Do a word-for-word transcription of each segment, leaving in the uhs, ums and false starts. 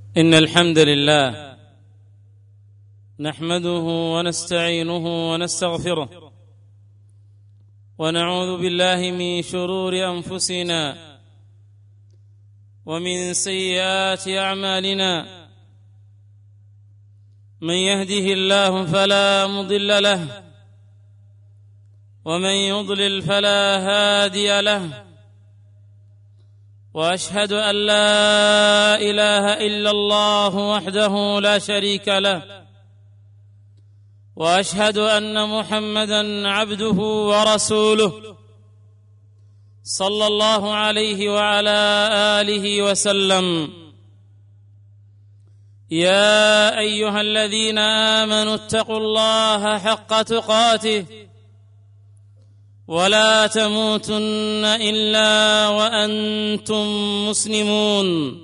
إن الحمد لله نحمده ونستعينه ونستغفره ونعوذ بالله من شرور أنفسنا ومن سيئات أعمالنا. من يهده الله فلا مضل له ومن يضلل فلا هادي له، وأشهد أن لا إله إلا الله وحده لا شريك له، وأشهد أن محمدًا عبده ورسوله صلى الله عليه وعلى آله وسلم. يا أيها الذين آمنوا اتقوا الله حق تقاته ولا تموتن إلا وأنتم مسلمون.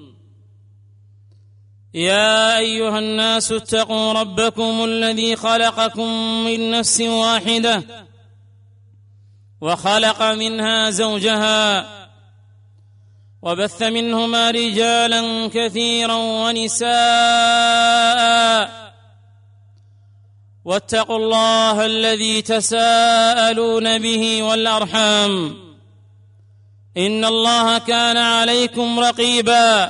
يا أيها الناس اتقوا ربكم الذي خلقكم من نفس واحدة وخلق منها زوجها وبث منهما رجالا كثيرا ونساء، واتقوا الله الذي تساءلون به والأرحام إن الله كان عليكم رقيبا.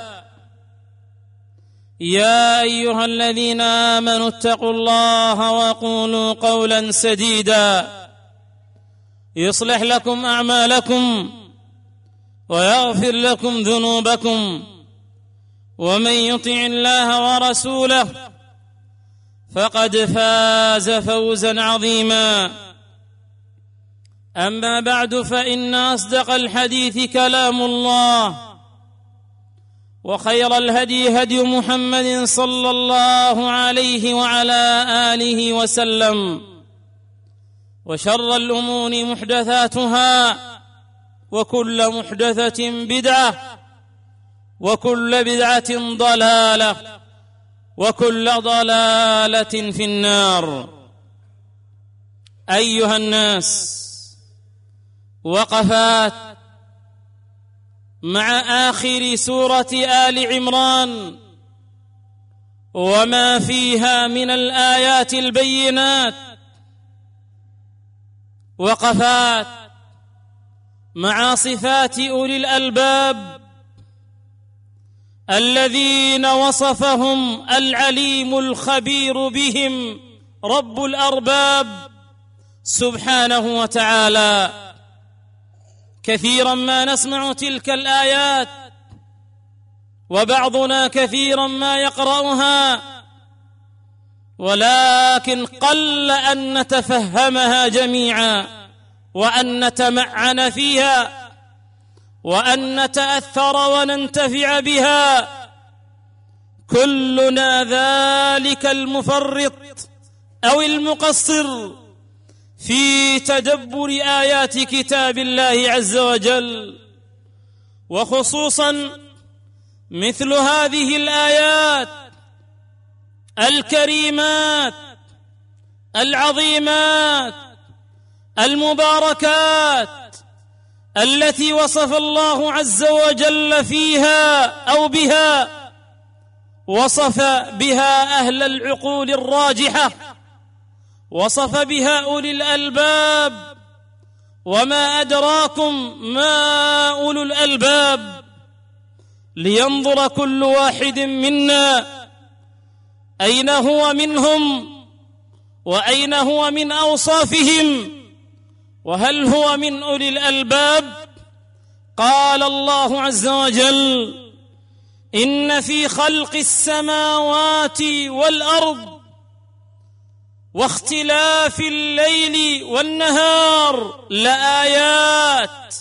يا أيها الذين آمنوا اتقوا الله وقولوا قولا سديدا يصلح لكم أعمالكم ويغفر لكم ذنوبكم، ومن يطع الله ورسوله فقد فاز فوزا عظيما. أما بعد، فإن أصدق الحديث كلام الله، وخير الهدي هدي محمد صلى الله عليه وعلى آله وسلم، وشر الأمور محدثاتها، وكل محدثة بدعة، وكل بدعة ضلالة، وكل ضلالة في النار. أيها الناس، وقفات مع آخر سورة آل عمران وما فيها من الآيات البينات، وقفات مع صفات أولي الألباب الذين وصفهم العليم الخبير بهم رب الأرباب سبحانه وتعالى. كثيرا ما نسمع تلك الآيات، وبعضنا كثيرا ما يقرأها، ولكن قل أن نتفهمها جميعا، وأن نتمعن فيها، وأن نتأثر وننتفع بها. كلنا ذلك المفرط أو المقصر في تدبر آيات كتاب الله عز وجل، وخصوصا مثل هذه الآيات الكريمات العظيمات المباركات التي وصف الله عز وجل فيها أو بها، وصف بها أهل العقول الراجحة، وصف بها أولي الألباب. وما أدراكم ما أولو الألباب، لينظر كل واحد منا أين هو منهم، وأين هو من أوصافهم، وهل هو من أولي الألباب. قال الله عز وجل: إن في خلق السماوات والأرض واختلاف الليل والنهار لآيات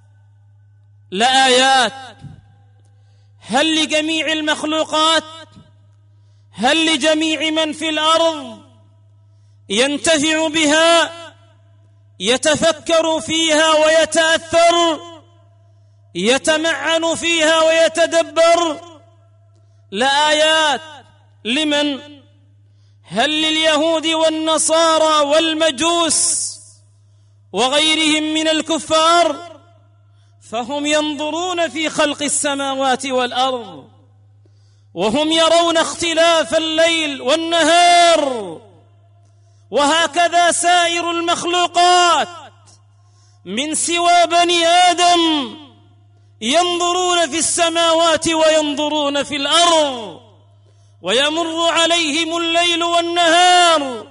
لآيات هل لجميع المخلوقات، هل لجميع من في الأرض ينتفع بها، يتفكر فيها ويتأثر، يتمعن فيها ويتدبر؟ لآيات. لمن؟ هل لليهود والنصارى والمجوس وغيرهم من الكفار؟ فهم ينظرون في خلق السماوات والأرض وهم يرون اختلاف الليل والنهار، وهكذا سائر المخلوقات من سوى بني آدم ينظرون في السماوات وينظرون في الأرض، ويمر عليهم الليل والنهار،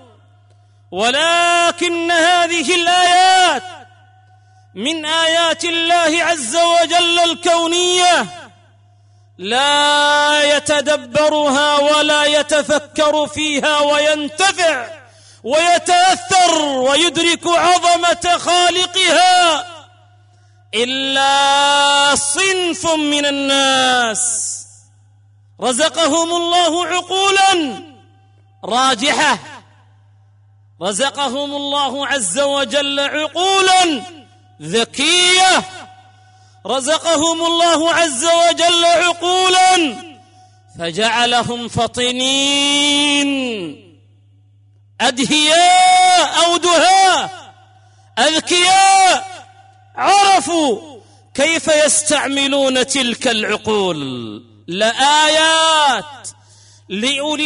ولكن هذه الآيات من آيات الله عز وجل الكونية لا يتدبرها ولا يتفكر فيها وينتفع ويتأثر ويدرك عظمة خالقها إلا صنف من الناس رزقهم الله عقولا راجحة، رزقهم الله عز وجل عقولا ذكية، رزقهم الله عز وجل عقولا فجعلهم فطنين أدهياء أو دهاء أذكياء، عرفوا كيف يستعملون تلك العقول. لآيات لأولي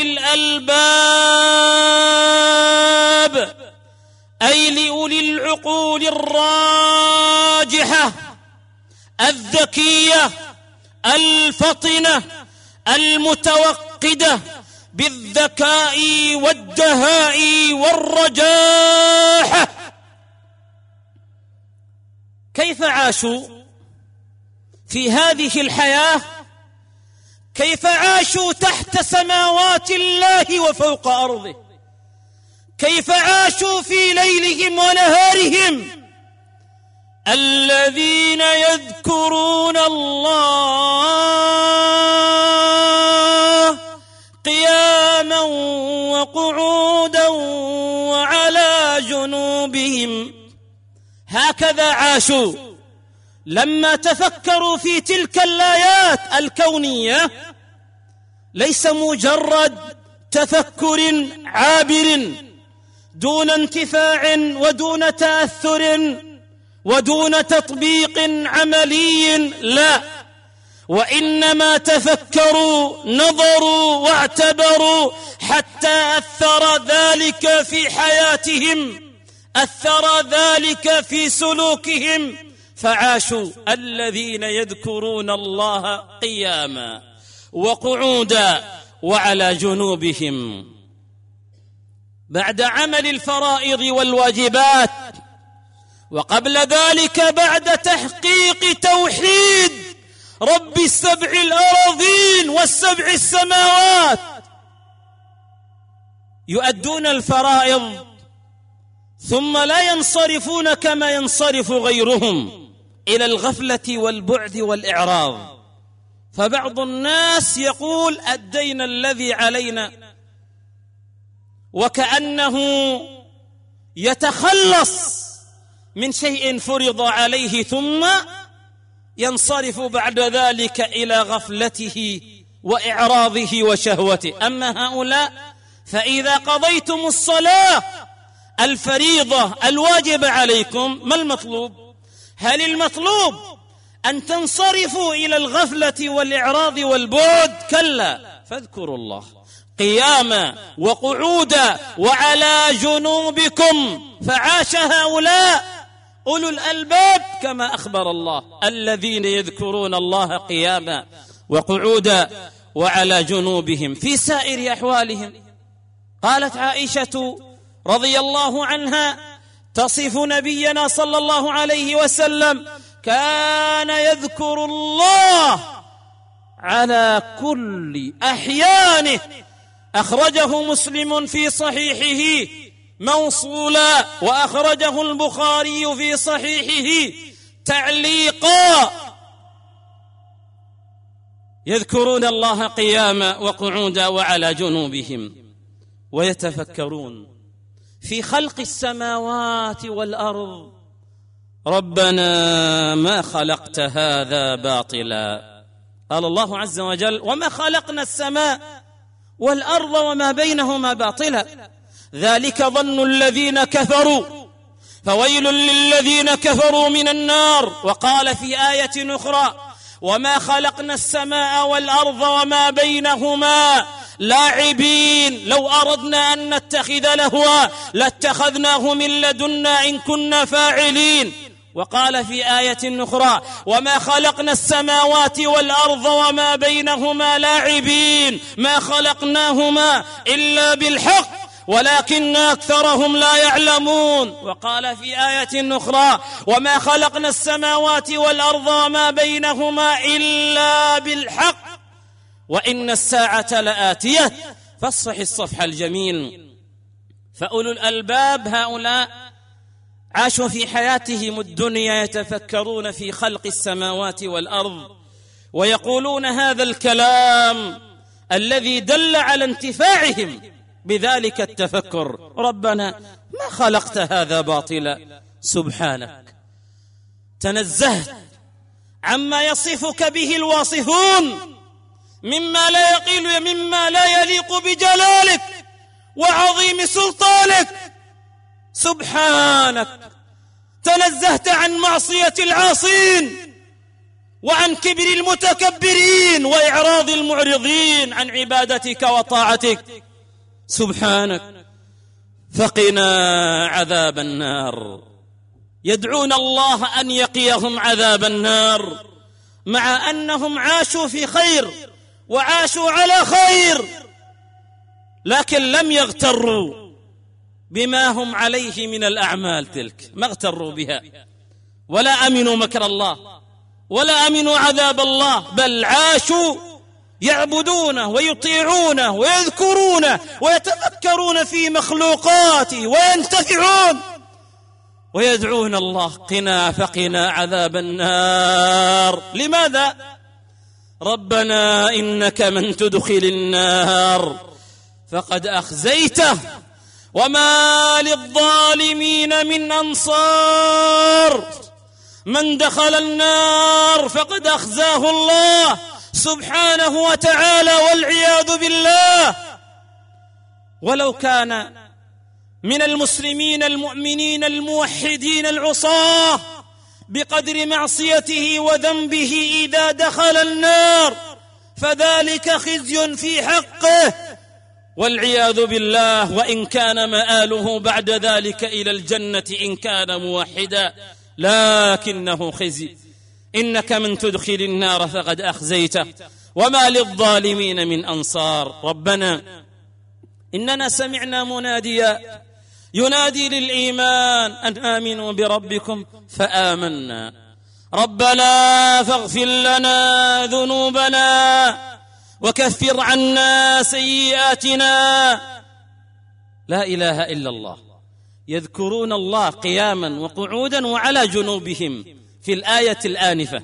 الألباب، أي لأولي العقول الراجحة الذكية الفطنة المتوقدة بالذكاء والدهاء والرجاحة. كيف عاشوا في هذه الحياة؟ كيف عاشوا تحت سماوات الله وفوق أرضه؟ كيف عاشوا في ليلهم ونهارهم؟ الذين يذكرون الله قياما وقعودا وعلى جنوبهم، هكذا عاشوا لما تفكروا في تلك الآيات الكونية. ليس مجرد تفكر عابر دون انتفاع ودون تأثر ودون تطبيق عملي، لا، وإنما تفكروا نظروا واعتبروا حتى أثر ذلك في حياتهم، أثر ذلك في سلوكهم، فعاشوا. الذين يذكرون الله قياما وقعودا وعلى جنوبهم. بعد عمل الفرائض والواجبات، وقبل ذلك بعد تحقيق توحيد رب السبع الأراضين والسبع السماوات، يؤدون الفرائض ثم لا ينصرفون كما ينصرف غيرهم إلى الغفلة والبعد والإعراض. فبعض الناس يقول أدينا الذي علينا، وكأنه يتخلص من شيء فرض عليه ثم ينصرف بعد ذلك إلى غفلته وإعراضه وشهوته. أما هؤلاء فإذا قضيتم الصلاة الفريضة الواجبة عليكم، ما المطلوب؟ هل المطلوب أن تنصرفوا إلى الغفلة والإعراض والبعد؟ كلا، فاذكروا الله قياما وقعودا وعلى جنوبكم. فعاش هؤلاء أولو الألباب كما أخبر الله، الذين يذكرون الله قياما وقعودا وعلى جنوبهم في سائر أحوالهم. قالت عائشة رضي الله عنها تصف نبينا صلى الله عليه وسلم: كان يذكر الله على كل أحيانه. أخرجه مسلم في صحيحه موصولا، وأخرجه البخاري في صحيحه تعليقا. يذكرون الله قياما وقعودا وعلى جنوبهم، ويتفكرون في خلق السماوات والأرض. ربنا ما خلقت هذا باطلا. قال الله عز وجل: وما خلقنا السماء والأرض وما بينهما باطلا، ذلك ظن الذين كفروا فويل للذين كفروا من النار. وقال في آية أخرى: وما خلقنا السماء والأرض وما بينهما لاعبين لو أردنا أن نتخذ لهوا لاتخذناه من لدنا إن كنا فاعلين. وقال في آية أخرى وما خلقنا السماوات والأرض وما بينهما لاعبين ما خلقناهما إلا بالحق ولكن أكثرهم لا يعلمون. وقال في آية أخرى وما خلقنا السماوات والأرض وما بينهما إلا بالحق وإن الساعة لآتية فاصفح الصفح الجميل. فأولو الألباب هؤلاء عاشوا في حياتهم الدنيا يتفكرون في خلق السماوات والأرض ويقولون هذا الكلام الذي دل على انتفاعهم بذلك التفكر: ربنا ما خلقت هذا باطلا، سبحانك تنزهت عما يصفك به الواصفون مما لا يقيل مما لا يليق بجلالك وعظيم سلطانك. سبحانك تنزهت عن معصية العاصين وعن كبر المتكبرين وإعراض المعرضين عن عبادتك وطاعتك. سبحانك فقنا عذاب النار. يدعون الله أن يقيهم عذاب النار مع أنهم عاشوا في خير وعاشوا على خير، لكن لم يغتروا بما هم عليه من الأعمال تلك، ما اغتروا بها ولا أمنوا مكر الله ولا أمنوا عذاب الله، بل عاشوا يعبدونه ويطيعونه ويذكرونه ويتفكرون في مخلوقاته وينتفعون ويدعون الله: قنا فقنا عذاب النار. لماذا؟ ربنا إنك من تدخل النار فقد أخزيته وما للظالمين من أنصار. من دخل النار فقد أخزاه الله سبحانه وتعالى والعياذ بالله. ولو كان من المسلمين المؤمنين الموحدين العصاة بقدر معصيته وذنبه إذا دخل النار فذلك خزي في حقه والعياذ بالله، وإن كان مآله بعد ذلك إلى الجنة إن كان موحدا، لكنه خزي. إنك من تدخل النار فقد أخزيته وما للظالمين من أنصار. ربنا إننا سمعنا مناديا ينادي للإيمان أن آمنوا بربكم فآمنا ربنا فاغفر لنا ذنوبنا وكفر عنا سيئاتنا. لا إله إلا الله. يذكرون الله قياما وقعودا وعلى جنوبهم في الآية الآنفة،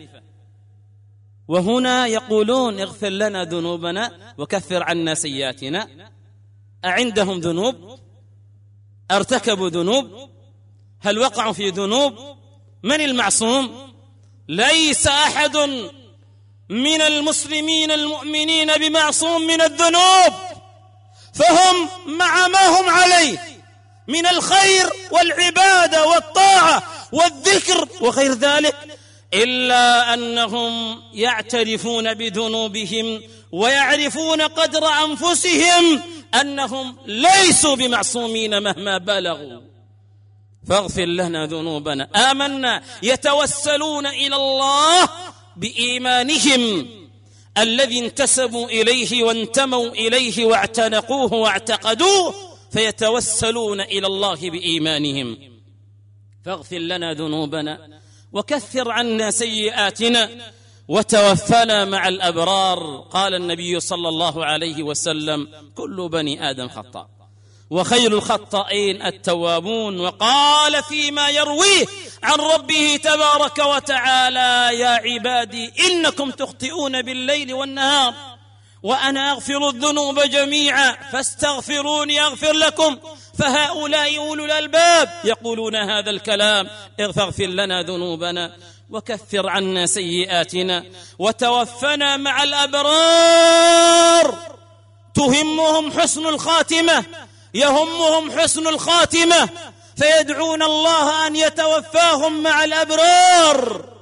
وهنا يقولون اغفر لنا ذنوبنا وكفر عنا سيئاتنا. أعندهم ذنوب؟ ارتكبوا ذنوب؟ هل وقعوا في ذنوب؟ من المعصوم؟ ليس أحد من المسلمين المؤمنين بمعصوم من الذنوب، فهم مع ما هم عليه من الخير والعبادة والطاعة والذكر وغير ذلك، إلا أنهم يعترفون بذنوبهم ويعرفون قدر أنفسهم أنهم ليسوا بمعصومين مهما بلغوا. فاغفر لنا ذنوبنا. آمنا، يتوسلون إلى الله بإيمانهم الذي انتسبوا إليه وانتموا إليه واعتنقوه واعتقدوه، فيتوسلون إلى الله بإيمانهم. فاغفر لنا ذنوبنا وكفر عنا سيئاتنا وتوفنا مع الأبرار. قال النبي صلى الله عليه وسلم: كل بني آدم خطاء وخير الخطائين التوابون. وقال فيما يرويه عن ربه تبارك وتعالى: يا عبادي إنكم تخطئون بالليل والنهار وأنا أغفر الذنوب جميعا فاستغفروني أغفر لكم. فهؤلاء أولو الألباب يقولون هذا الكلام: اغفر لنا ذنوبنا وكفر عنا سيئاتنا وتوفنا مع الأبرار. تهمهم حسن الخاتمة، يهمهم حسن الخاتمة، فيدعون الله أن يتوفاهم مع الأبرار.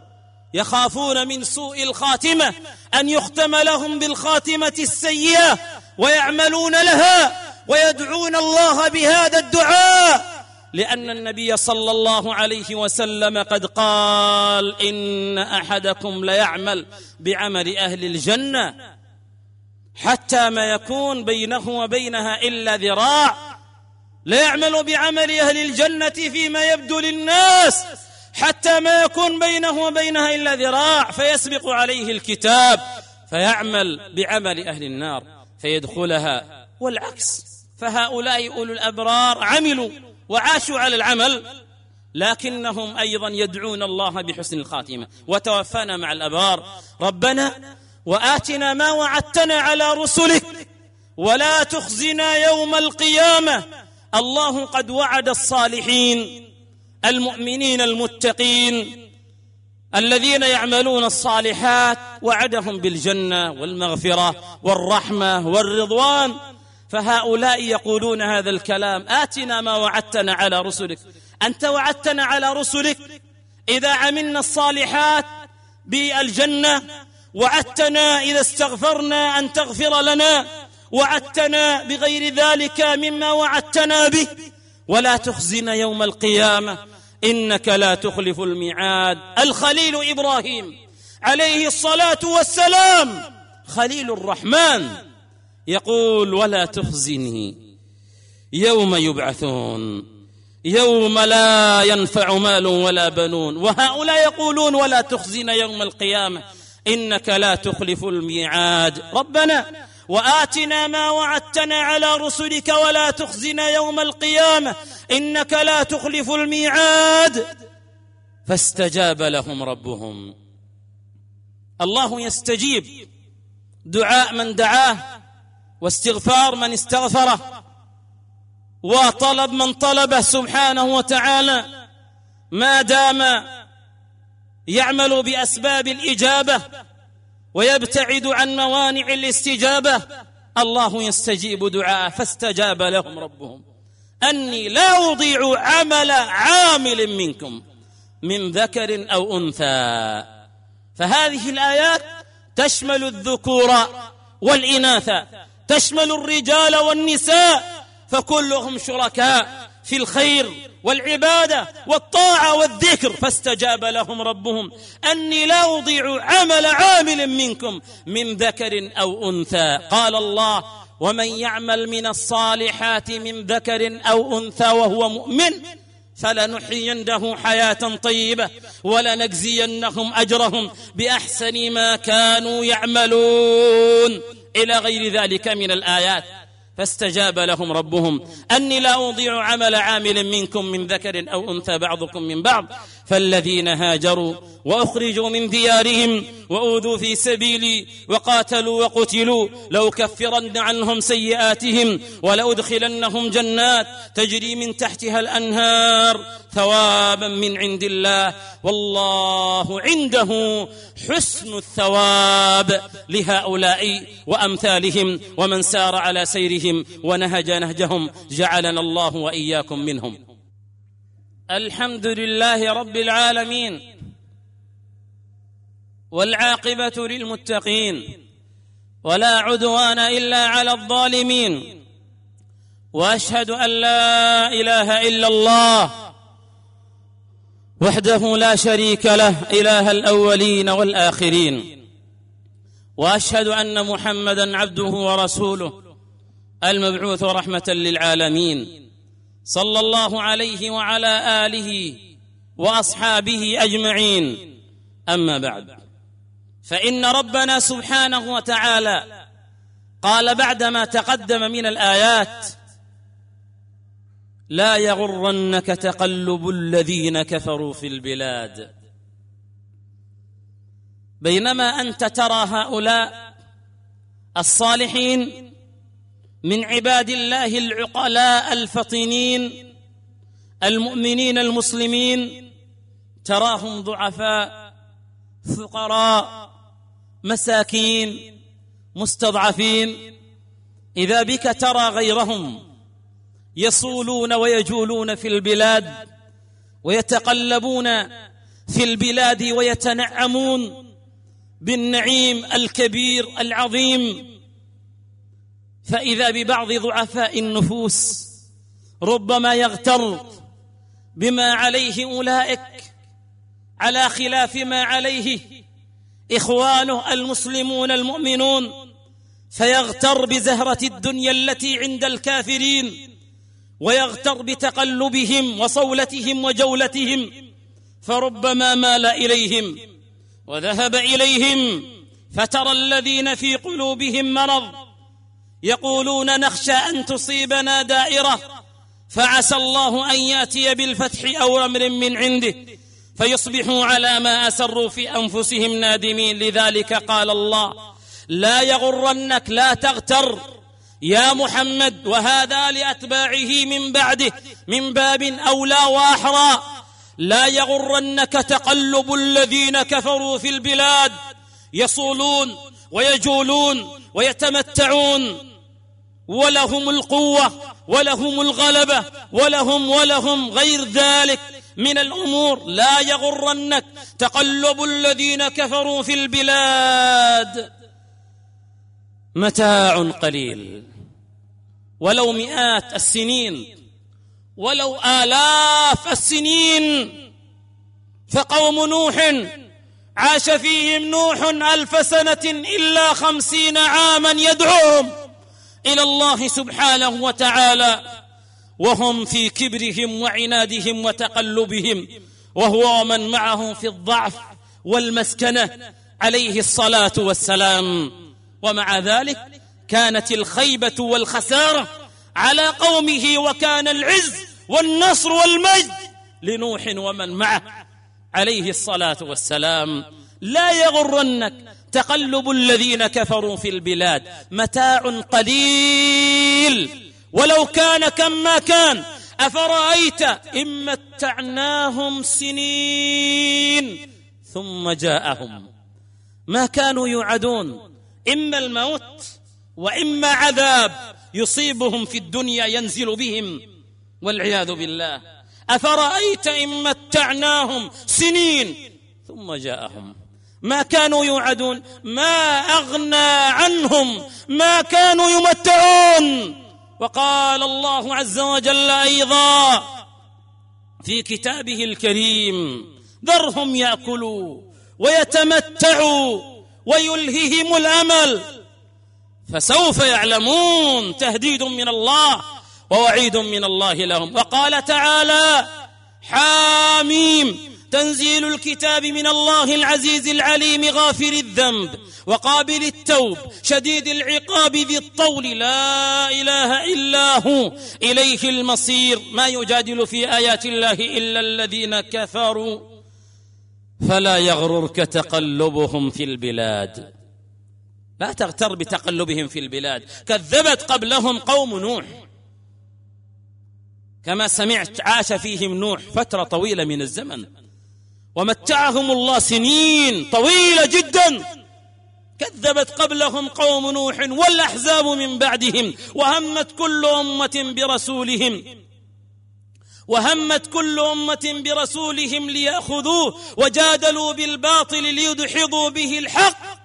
يخافون من سوء الخاتمة أن يختم لهم بالخاتمة السيئة ويعملون لها ويدعون الله بهذا الدعاء، لأن النبي صلى الله عليه وسلم قد قال: إن أحدكم ليعمل بعمل أهل الجنة حتى ما يكون بينه وبينها إلا ذراع، ليعمل بعمل أهل الجنة فيما يبدو للناس حتى ما يكون بينه وبينها إلا ذراع، فيسبق عليه الكتاب فيعمل بعمل أهل النار فيدخلها، والعكس. فهؤلاء أولو الأبرار عملوا وعاشوا على العمل، لكنهم أيضا يدعون الله بحسن الخاتمة. وتوفانا مع الأبرار. ربنا وآتنا ما وعدتنا على رسلك ولا تخزنا يوم القيامة. الله قد وعد الصالحين المؤمنين المتقين الذين يعملون الصالحات، وعدهم بالجنة والمغفرة والرحمة والرضوان. فهؤلاء يقولون هذا الكلام: آتنا ما وعدتنا على رسلك. أنت وعدتنا على رسلك إذا عملنا الصالحات بالجنة، وعدتنا إذا استغفرنا أن تغفر لنا، وعدتنا بغير ذلك مما وعدتنا به، ولا تخزنا يوم القيامة إنك لا تخلف الميعاد. الخليل إبراهيم عليه الصلاة والسلام خليل الرحمن يقول: ولا تخزني يوم يبعثون يوم لا ينفع مال ولا بنون. وهؤلاء يقولون: ولا تخزنا يوم القيامة إنك لا تخلف الميعاد. ربنا وآتنا ما وعدتنا على رسلك ولا تخزنا يوم القيامة إنك لا تخلف الميعاد. فاستجاب لهم ربهم. الله يستجيب دعاء من دعاه، واستغفار من استغفره، وطلب من طلبه سبحانه وتعالى، ما دام يعمل بأسباب الإجابة ويبتعد عن موانع الاستجابة. الله يستجيب دعاءه. فاستجاب لهم ربهم أني لا أضيع عمل عامل منكم من ذكر أو أنثى. فهذه الآيات تشمل الذكور والإناث، تشمل الرجال والنساء، فكلهم شركاء في الخير والعبادة والطاعة والذكر. فاستجاب لهم ربهم أني لا أضيع عمل عامل منكم من ذكر أو أنثى. قال الله: ومن يعمل من الصالحات من ذكر أو أنثى وهو مؤمن فلنحيينه حياة طيبة ولنجزينهم أجرهم بأحسن ما كانوا يعملون، إلى غير ذلك من الآيات. فاستجاب لهم ربهم أني لا أضيع عمل عامل منكم من ذكر أو أنثى بعضكم من بعض. فالذين هاجروا وأخرجوا من ديارهم وأوذوا في سبيلي وقاتلوا وقتلوا لأكفرن عنهم سيئاتهم ولأدخلنهم جنات تجري من تحتها الأنهار ثوابا من عند الله والله عنده حسن الثواب لهؤلاء وأمثالهم ومن سار على سيرهم ونهج نهجهم، جعلنا الله وإياكم منهم. الحمد لله رب العالمين، والعاقبة للمتقين، ولا عدوان إلا على الظالمين، وأشهد أن لا إله إلا الله وحده لا شريك له إله الأولين والآخرين، وأشهد أن محمدًا عبده ورسوله المبعوث رحمة للعالمين، صلى الله عليه وعلى آله وأصحابه أجمعين. أما بعد، فإن ربنا سبحانه وتعالى قال بعدما تقدم من الآيات: لا يغرنك تقلب الذين كفروا في البلاد. بينما أنت ترى هؤلاء الصالحين من عباد الله العقلاء الفطنين المؤمنين المسلمين، تراهم ضعفاء فقراء مساكين مستضعفين، إذا بك ترى غيرهم يصولون ويجولون في البلاد ويتقلبون في البلاد ويتنعمون بالنعيم الكبير العظيم، فإذا ببعض ضعفاء النفوس ربما يغتر بما عليه أولئك على خلاف ما عليه إخوانه المسلمون المؤمنون، فيغتر بزهرة الدنيا التي عند الكافرين، ويغتر بتقلبهم وصولتهم وجولتهم، فربما مال إليهم وذهب إليهم. فترى الذين في قلوبهم مرض يقولون نخشى أن تصيبنا دائرة فعسى الله أن يأتي بالفتح أو أمر من عنده فيصبحوا على ما أسروا في أنفسهم نادمين. لذلك قال الله لا يغرنك، لا تغتر يا محمد، وهذا لأتباعه من بعده من باب أولى وأحرى. لا يغرنك تقلب الذين كفروا في البلاد، يصولون ويجولون ويتمتعون، ولهم القوة ولهم الغلبة ولهم ولهم غير ذلك من الأمور. لا يغرنك تقلب الذين كفروا في البلاد، متاع قليل ولو مئات السنين ولو آلاف السنين. فقوم نوح عاش فيهم نوح ألف سنة إلا خمسين عاما يدعوهم إلى الله سبحانه وتعالى، وهم في كبرهم وعنادهم وتقلبهم، وهو من معهم في الضعف والمسكنة عليه الصلاة والسلام. ومع ذلك كانت الخيبة والخسارة على قومه، وكان العز والنصر والمجد لنوح ومن معه عليه الصلاة والسلام. لا يغرنك تقلب الذين كفروا في البلاد، متاع قليل ولو كان كما كان. أفرأيت إن متعناهم سنين ثم جاءهم ما كانوا يوعدون، إما الموت وإما عذاب يصيبهم في الدنيا ينزل بهم والعياذ بالله. أفرأيت إن متعناهم سنين ثم جاءهم ما كانوا يوعدون، ما أغنى عنهم ما كانوا يمتعون. وقال الله عز وجل أيضا في كتابه الكريم ذرهم يأكلوا ويتمتعوا ويلههم الأمل فسوف يعلمون. تهديد من الله ووعيد من الله لهم. وقال تعالى حاميم تنزيل الكتاب من الله العزيز العليم غافر الذنب وقابل التوب شديد العقاب ذي الطول لا إله إلا هو إليه المصير. ما يجادل في آيات الله إلا الذين كفروا فلا يغررك تقلبهم في البلاد. لا تغتر بتقلبهم في البلاد. كذبت قبلهم قوم نوح كما سمعت، عاش فيهم نوح فترة طويلة من الزمن ومتعهم الله سنين طويلة جدا. كذبت قبلهم قوم نوح والأحزاب من بعدهم، وهمت كل أمة برسولهم وهمت كل أمة برسولهم ليأخذوه وجادلوا بالباطل ليدحضوا به الحق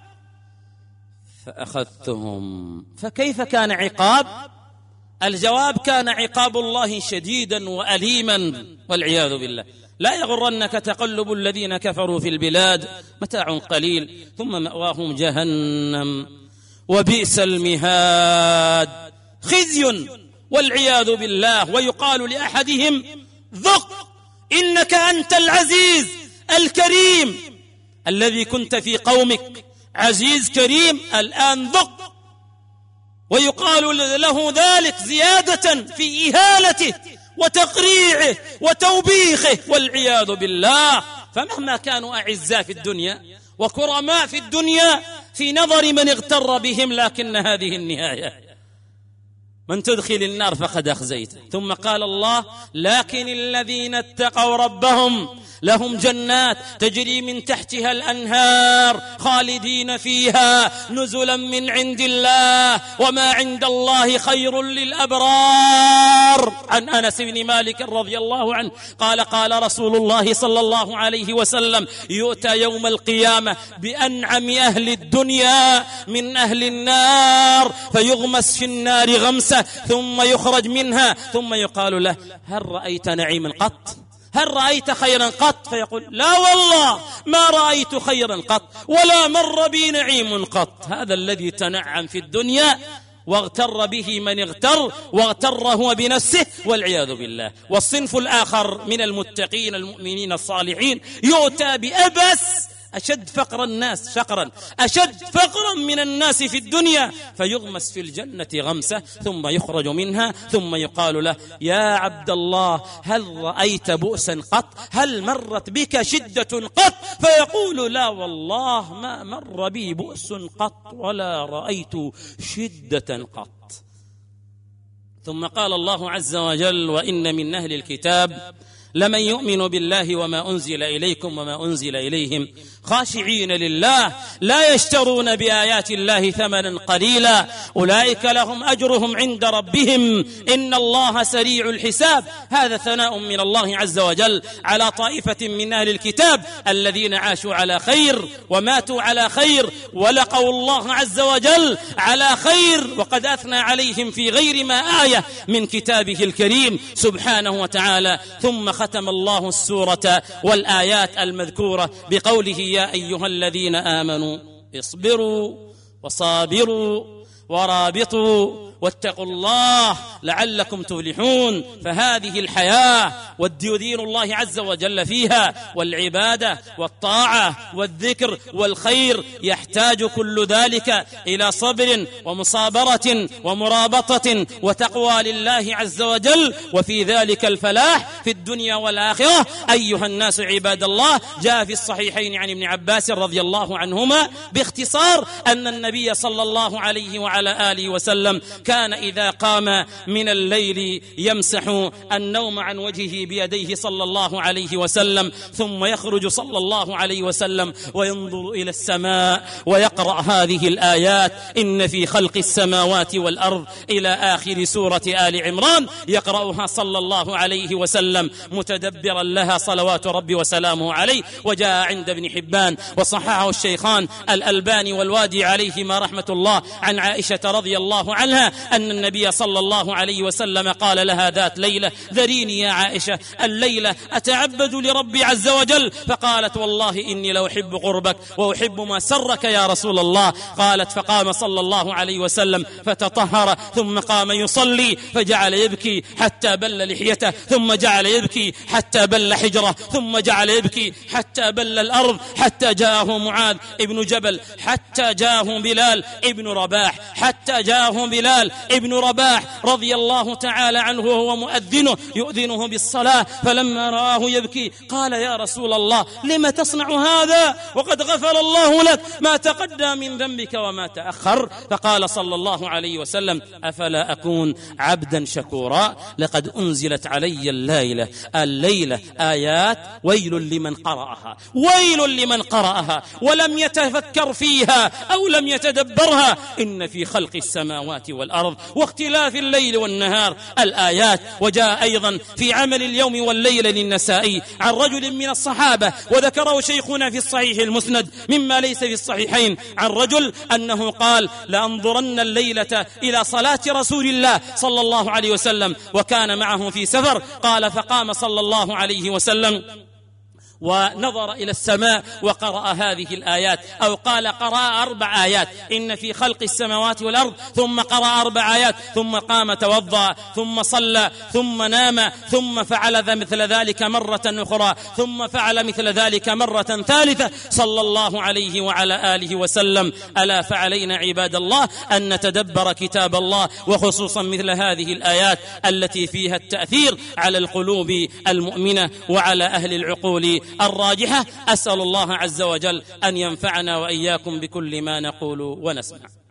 فأخذتهم. فكيف كان عقاب؟ الجواب كان عقاب الله شديدا وأليما والعياذ بالله. لا يغرنك تقلب الذين كفروا في البلاد، متاع قليل ثم مأواهم جهنم وبئس المهاد. خزي والعياذ بالله. ويقال لأحدهم ذق إنك أنت العزيز الكريم الذي كنت في قومك عزيز كريم، الآن ذق. ويقال له ذلك زيادة في إهالته وتقريعه وتوبيخه والعياذ بالله. فمهما كانوا أعزاء في الدنيا وكرماء في الدنيا في نظر من اغتر بهم، لكن هذه النهاية من تدخل النار فقد أخزيته. ثم قال الله: لكن الذين اتقوا ربهم لهم جنات تجري من تحتها الأنهار خالدين فيها نزلا من عند الله وما عند الله خير للأبرار. عن أنس بن مالك رضي الله عنه قال: قال رسول الله صلى الله عليه وسلم: يؤتى يوم القيامة بأنعم أهل الدنيا من أهل النار فيغمس في النار غمسة ثم يخرج منها ثم يقال له: هل رأيت نعيما قط؟ هل رأيت خيرا قط؟ فيقول: لا والله ما رأيت خيرا قط ولا مر بي نعيم قط. هذا الذي تنعم في الدنيا واغتر به من اغتر واغتر هو بنفسه والعياذ بالله. والصنف الآخر من المتقين المؤمنين الصالحين يؤتى بأبس أشد فقر الناس فقرا أشد فقرا من الناس في الدنيا فيغمس في الجنة غمسة ثم يخرج منها ثم يقال له: يا عبد الله هل رأيت بؤسا قط؟ هل مرت بك شدة قط؟ فيقول: لا والله ما مر بي بؤس قط ولا رأيت شدة قط. ثم قال الله عز وجل: وإن من أهل الكتاب لمن يؤمن بالله وما أنزل إليكم وما أنزل إليهم خاشعين لله لا يشترون بآيات الله ثمنا قليلا أولئك لهم أجرهم عند ربهم إن الله سريع الحساب. هذا ثناء من الله عز وجل على طائفة من أهل الكتاب الذين عاشوا على خير وماتوا على خير ولقوا الله عز وجل على خير، وقد أثنى عليهم في غير ما آية من كتابه الكريم سبحانه وتعالى. ثم ختم الله السورة والآيات المذكورة بقوله: يا أيها الذين آمنوا اصبروا وصابروا ورابطوا واتقوا الله لعلكم تفلحون. فهذه الحياة والدين الله عز وجل فيها والعبادة والطاعة والذكر والخير يحتاج كل ذلك إلى صبر ومصابرة ومرابطة وتقوى لله عز وجل، وفي ذلك الفلاح في الدنيا والآخرة. أيها الناس عباد الله، جاء في الصحيحين عن ابن عباس رضي الله عنهما باختصار أن النبي صلى الله عليه وعلى آله وسلم كان إذا قام من الليل يمسح النوم عن وجهه بيديه صلى الله عليه وسلم ثم يخرج صلى الله عليه وسلم وينظر إلى السماء ويقرأ هذه الآيات: إن في خلق السماوات والأرض إلى آخر سورة آل عمران. يقرأها صلى الله عليه وسلم متدبرا لها صلوات ربي وسلامه عليه. وجاء عند ابن حبان وصححه الشيخان الألباني والوادي عليهما رحمة الله عن عائشة رضي الله عنها أن النبي صلى الله عليه وسلم قال لها ذات ليلة: ذريني يا عائشة الليلة أتعبد لربي عز وجل. فقالت: والله إني لأحب قربك وأحب ما سرك يا رسول الله. قالت: فقام صلى الله عليه وسلم فتطهر ثم قام يصلي فجعل يبكي حتى بل لحيته ثم جعل يبكي حتى بل حجره ثم جعل يبكي حتى بل الأرض حتى جاءه معاذ ابن جبل حتى جاءه بلال ابن رباح حتى جاءه بلال ابن رباح رضي الله تعالى عنه وهو مؤذنه يؤذنه بالصلاة. فلما رآه يبكي قال: يا رسول الله لما تصنع هذا وقد غفر الله لك ما تقدم من ذنبك وما تأخر؟ فقال صلى الله عليه وسلم: أفلا أكون عبدا شكورا؟ لقد أنزلت علي الليلة الليلة آيات ويل لمن قرأها ويل لمن قرأها ولم يتفكر فيها أو لم يتدبرها. إن في خلق السماوات والأرض واختلاف الليل والنهار الآيات. وجاء أيضا في عمل اليوم والليلة للنسائي عن رجل من الصحابة وذكره شيخنا في الصحيح المسند مما ليس في الصحيحين عن رجل أنه قال: لأنظرن الليلة إلى صلاة رسول الله صلى الله عليه وسلم وكان معه في سفر. قال: فقام صلى الله عليه وسلم ونظر إلى السماء وقرأ هذه الآيات، أو قال قرأ أربع آيات: إن في خلق السماوات والأرض، ثم قرأ أربع آيات ثم قام توضأ ثم صلى ثم نام ثم فعل مثل ذلك مرة أخرى ثم فعل مثل ذلك مرة ثالثة صلى الله عليه وعلى آله وسلم. ألا فعلينا عباد الله أن نتدبر كتاب الله وخصوصا مثل هذه الآيات التي فيها التأثير على القلوب المؤمنة وعلى أهل العقول الراجحة. أسأل الله عز وجل أن ينفعنا وإياكم بكل ما نقول ونسمع.